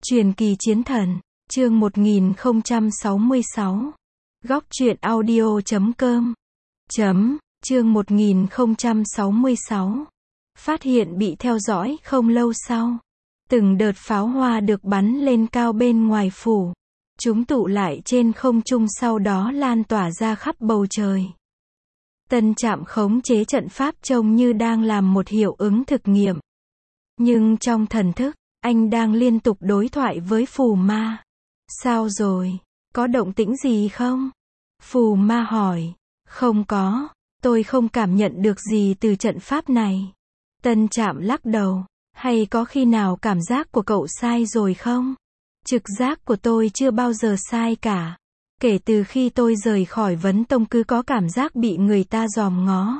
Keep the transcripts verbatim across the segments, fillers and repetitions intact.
Truyền kỳ chiến thần, chương một nghìn không trăm sáu mươi sáu. Góc truyện audio chấm com. Chấm, chương một nghìn không trăm sáu mươi sáu. Phát hiện bị theo dõi không lâu sau. Từng đợt pháo hoa được bắn lên cao bên ngoài phủ. Chúng tụ lại trên không trung sau đó lan tỏa ra khắp bầu trời. Tân Trạm khống chế trận pháp trông như đang làm một hiệu ứng thực nghiệm. Nhưng trong thần thức, anh đang liên tục đối thoại với phù ma. Sao rồi? Có động tĩnh gì không? Phù ma hỏi. Không có, tôi không cảm nhận được gì từ trận pháp này. Tân Trạm lắc đầu. Hay có khi nào cảm giác của cậu sai rồi không? Trực giác của tôi chưa bao giờ sai cả. Kể từ khi tôi rời khỏi Vấn Tông cứ có cảm giác bị người ta dòm ngó.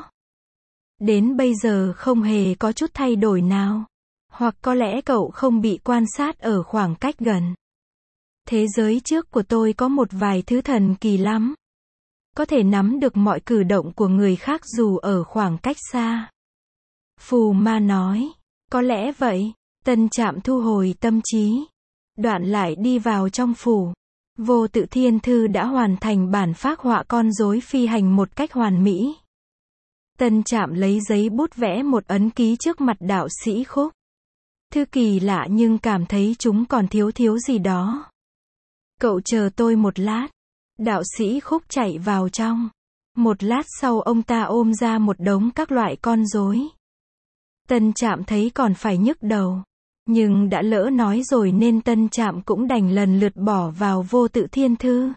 Đến bây giờ không hề có chút thay đổi nào. Hoặc có lẽ cậu không bị quan sát ở khoảng cách gần. Thế giới trước của tôi có một vài thứ thần kỳ lắm. Có thể nắm được mọi cử động của người khác dù ở khoảng cách xa. Phù ma nói. Có lẽ vậy. Tân Trạm thu hồi tâm trí. Đoạn lại đi vào trong phủ. Vô Tự Thiên Thư đã hoàn thành bản phác họa con rối phi hành một cách hoàn mỹ. Tân Trạm lấy giấy bút vẽ một ấn ký trước mặt đạo sĩ Khúc. Thư kỳ lạ nhưng cảm thấy chúng còn thiếu thiếu gì đó. Cậu chờ tôi một lát. Đạo sĩ Khúc chạy vào trong. Một lát sau ông ta ôm ra một đống các loại con rối. Tân Trạm thấy còn phải nhức đầu. Nhưng đã lỡ nói rồi nên Tân Trạm cũng đành lần lượt bỏ vào Vô Tự Thiên Thư.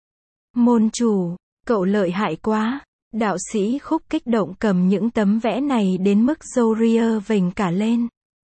Môn chủ, cậu lợi hại quá. Đạo sĩ Khúc kích động cầm những tấm vẽ này đến mức râu ria vểnh cả lên.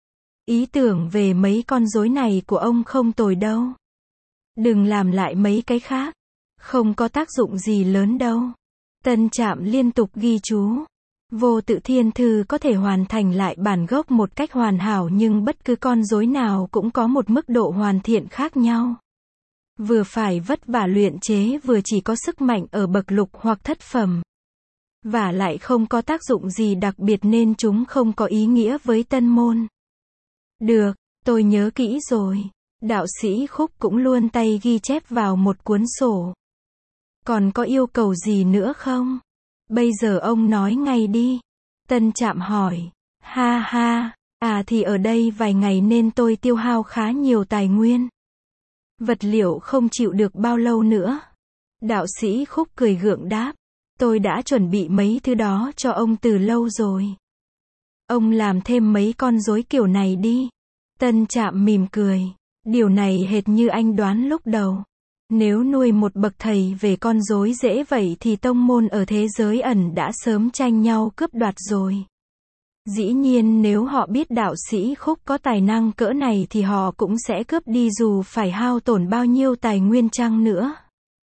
Ý tưởng về mấy con rối này của ông không tồi đâu. Đừng làm lại mấy cái khác. Không có tác dụng gì lớn đâu. Tân Trạm liên tục ghi chú. Vô Tự Thiên Thư có thể hoàn thành lại bản gốc một cách hoàn hảo nhưng bất cứ con rối nào cũng có một mức độ hoàn thiện khác nhau. Vừa phải vất vả luyện chế vừa chỉ có sức mạnh ở bậc lục hoặc thất phẩm. Và lại không có tác dụng gì đặc biệt nên chúng không có ý nghĩa với tân môn. Được, tôi nhớ kỹ rồi. Đạo sĩ Khúc cũng luôn tay ghi chép vào một cuốn sổ. Còn có yêu cầu gì nữa không? Bây giờ ông nói ngay đi. Tân Trạm hỏi. Ha ha, à thì ở đây vài ngày nên tôi tiêu hao khá nhiều tài nguyên. Vật liệu không chịu được bao lâu nữa. Đạo sĩ Khúc cười gượng đáp. Tôi đã chuẩn bị mấy thứ đó cho ông từ lâu rồi. Ông làm thêm mấy con rối kiểu này đi. Tân Trạm mỉm cười. Điều này hệt như anh đoán lúc đầu. Nếu nuôi một bậc thầy về con rối dễ vậy thì tông môn ở thế giới ẩn đã sớm tranh nhau cướp đoạt rồi. Dĩ nhiên nếu họ biết đạo sĩ Khúc có tài năng cỡ này thì họ cũng sẽ cướp đi dù phải hao tổn bao nhiêu tài nguyên chăng nữa.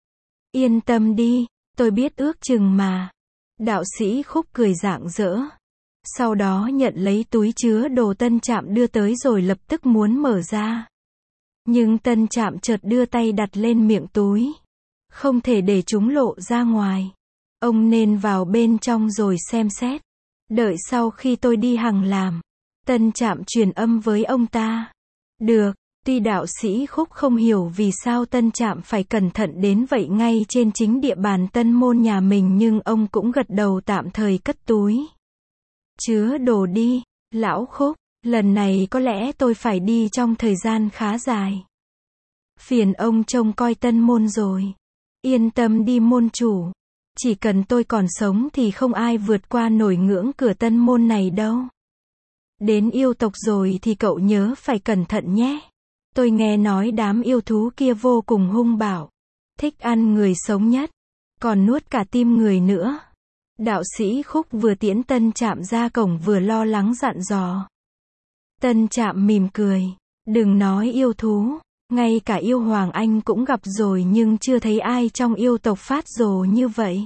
Yên tâm đi, tôi biết ước chừng mà. Đạo sĩ Khúc cười rạng rỡ. Sau đó nhận lấy túi chứa đồ Tân Trạm đưa tới rồi lập tức muốn mở ra. Nhưng Tân Trạm chợt đưa tay đặt lên miệng túi. Không thể để chúng lộ ra ngoài. Ông nên vào bên trong rồi xem xét. Đợi sau khi tôi đi hằng làm. Tân Trạm truyền âm với ông ta. Được, tuy đạo sĩ Khúc không hiểu vì sao Tân Trạm phải cẩn thận đến vậy ngay trên chính địa bàn tân môn nhà mình nhưng ông cũng gật đầu tạm thời cất túi. Chứa đồ đi, lão Khúc. Lần này có lẽ tôi phải đi trong thời gian khá dài. Phiền ông trông coi tân môn rồi. Yên tâm đi môn chủ. Chỉ cần tôi còn sống thì không ai vượt qua nổi ngưỡng cửa tân môn này đâu. Đến yêu tộc rồi thì cậu nhớ phải cẩn thận nhé. Tôi nghe nói đám yêu thú kia vô cùng hung bạo. Thích ăn người sống nhất. Còn nuốt cả tim người nữa. Đạo sĩ Khúc vừa tiễn Tân Trạm ra cổng vừa lo lắng dặn dò. Tân Trạm mỉm cười. Đừng nói yêu thú. Ngay cả yêu hoàng anh cũng gặp rồi nhưng chưa thấy ai trong yêu tộc phát rồ như vậy.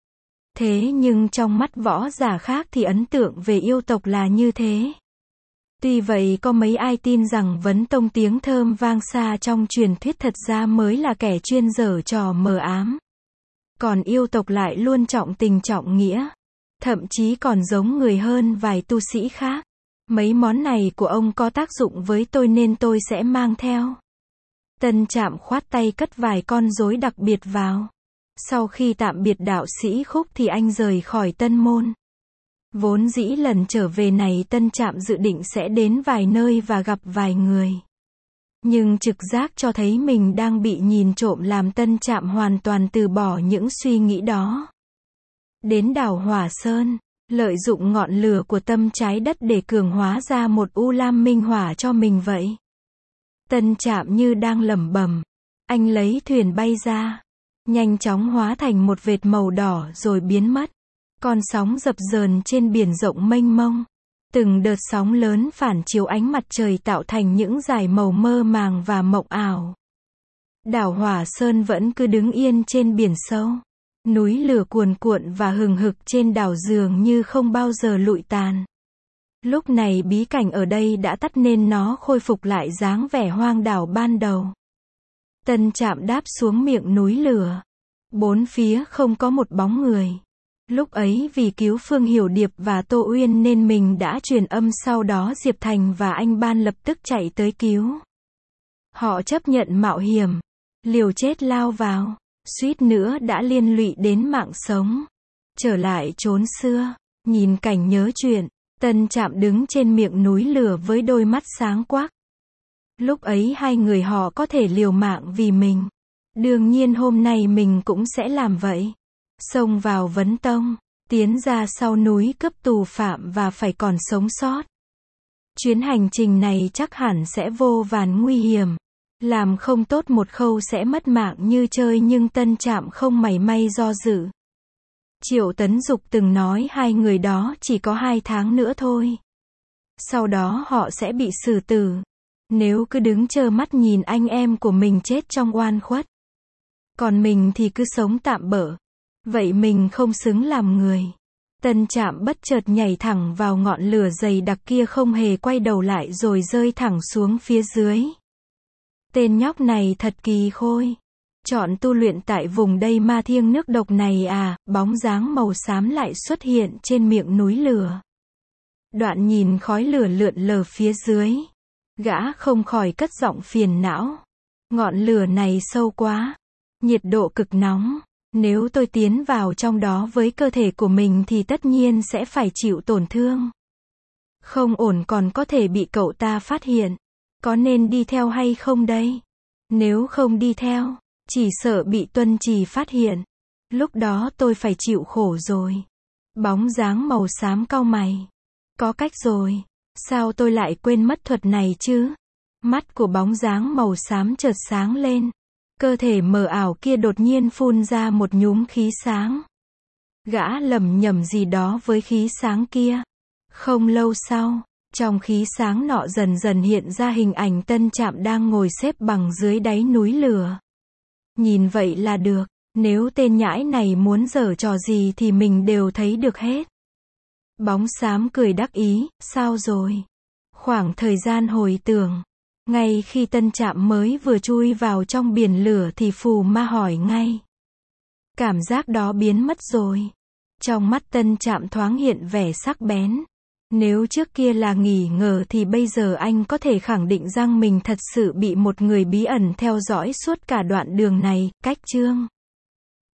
Thế nhưng trong mắt võ giả khác thì ấn tượng về yêu tộc là như thế. Tuy vậy có mấy ai tin rằng Vấn Tông tiếng thơm vang xa trong truyền thuyết thật ra mới là kẻ chuyên giở trò mờ ám. Còn yêu tộc lại luôn trọng tình trọng nghĩa. Thậm chí còn giống người hơn vài tu sĩ khác. Mấy món này của ông có tác dụng với tôi nên tôi sẽ mang theo. Tân Trạm khoát tay cất vài con rối đặc biệt vào. Sau khi tạm biệt đạo sĩ Khúc thì anh rời khỏi Tân Môn. Vốn dĩ lần trở về này Tân Trạm dự định sẽ đến vài nơi và gặp vài người. Nhưng trực giác cho thấy mình đang bị nhìn trộm làm Tân Trạm hoàn toàn từ bỏ những suy nghĩ đó. Đến đảo Hỏa Sơn, lợi dụng ngọn lửa của tâm trái đất để cường hóa ra một U Lam minh hỏa cho mình vậy. Tân Trạm như đang lẩm bẩm, anh lấy thuyền bay ra, nhanh chóng hóa thành một vệt màu đỏ rồi biến mất. Con sóng dập dờn trên biển rộng mênh mông. Từng đợt sóng lớn phản chiếu ánh mặt trời tạo thành những dải màu mơ màng và mộng ảo. Đảo Hỏa Sơn vẫn cứ đứng yên trên biển sâu. Núi lửa cuồn cuộn và hừng hực trên đảo dường như không bao giờ lụi tàn. Lúc này bí cảnh ở đây đã tắt nên nó khôi phục lại dáng vẻ hoang đảo ban đầu. Tân Trạm đáp xuống miệng núi lửa. Bốn phía không có một bóng người. Lúc ấy vì cứu Phương Hiểu Điệp và Tô Uyên nên mình đã truyền âm, sau đó Diệp Thành và anh Ban lập tức chạy tới cứu. Họ chấp nhận mạo hiểm, liều chết lao vào, suýt nữa đã liên lụy đến mạng sống. Trở lại chốn xưa, nhìn cảnh nhớ chuyện, Tân Trạm đứng trên miệng núi lửa với đôi mắt sáng quắc. Lúc ấy hai người họ có thể liều mạng vì mình. Đương nhiên hôm nay mình cũng sẽ làm vậy. Xông vào vấn tông, tiến ra sau núi cướp tù phạm và phải còn sống sót. Chuyến hành trình này chắc hẳn sẽ vô vàn nguy hiểm. Làm không tốt một khâu sẽ mất mạng như chơi, nhưng Tân Trạm không mảy may do dự. Triệu Tấn Dục từng nói hai người đó chỉ có hai tháng nữa thôi. Sau đó họ sẽ bị xử tử. Nếu cứ đứng chờ mắt nhìn anh em của mình chết trong oan khuất, còn mình thì cứ sống tạm bợ, vậy mình không xứng làm người. Tân Trạm bất chợt nhảy thẳng vào ngọn lửa dày đặc kia, không hề quay đầu lại rồi rơi thẳng xuống phía dưới. Tên nhóc này thật kỳ khôi. Chọn tu luyện tại vùng Đây Ma Thiêng nước độc này à? Bóng dáng màu xám lại xuất hiện trên miệng núi lửa. Đoạn nhìn khói lửa lượn lờ phía dưới, gã không khỏi cất giọng phiền não. Ngọn lửa này sâu quá, nhiệt độ cực nóng. Nếu tôi tiến vào trong đó với cơ thể của mình thì tất nhiên sẽ phải chịu tổn thương. Không ổn, còn có thể bị cậu ta phát hiện. Có nên đi theo hay không đây? Nếu không đi theo, chỉ sợ bị Tuân Trì phát hiện. Lúc đó tôi phải chịu khổ rồi. Bóng dáng màu xám cau mày. Có cách rồi. Sao tôi lại quên mất thuật này chứ? Mắt của bóng dáng màu xám chợt sáng lên. Cơ thể mờ ảo kia đột nhiên phun ra một nhúm khí sáng. Gã lẩm nhẩm gì đó với khí sáng kia. Không lâu sau, trong khí sáng nọ dần dần hiện ra hình ảnh Tân Trạm đang ngồi xếp bằng dưới đáy núi lửa. Nhìn vậy là được, nếu tên nhãi này muốn giở trò gì thì mình đều thấy được hết. Bóng xám cười đắc ý, sao rồi? Khoảng thời gian hồi tưởng, ngay khi Tân Trạm mới vừa chui vào trong biển lửa thì Phù Ma hỏi ngay. Cảm giác đó biến mất rồi. Trong mắt Tân Trạm thoáng hiện vẻ sắc bén. Nếu trước kia là nghi ngờ thì bây giờ anh có thể khẳng định rằng mình thật sự bị một người bí ẩn theo dõi suốt cả đoạn đường này. Cách chương